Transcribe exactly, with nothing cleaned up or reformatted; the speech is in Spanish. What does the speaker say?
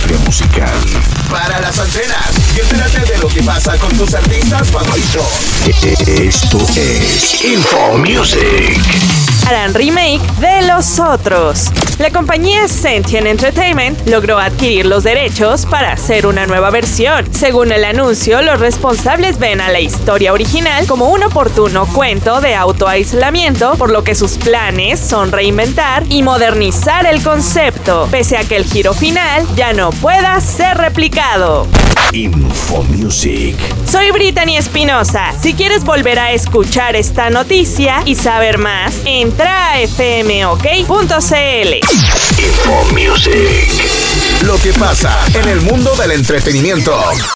industria musical. Para las antenas y entérate de lo que pasa con tus artistas favoritos. Esto es Info Music. Harán remake de Los Otros. La compañía Sentient Entertainment logró adquirir los derechos para hacer una nueva versión. Según el anuncio, los responsables ven a la historia original como un oportuno cuento de autoaislamiento, por lo que sus planes son reinventar y modernizar el concepto, pese a que el giro final ya no pueda ser replicado. Info Music. Soy Brittany Espinosa. Si quieres volver a escuchar esta noticia y saber más, entra a f m o k punto c l. Info Music. Lo que pasa en el mundo del entretenimiento.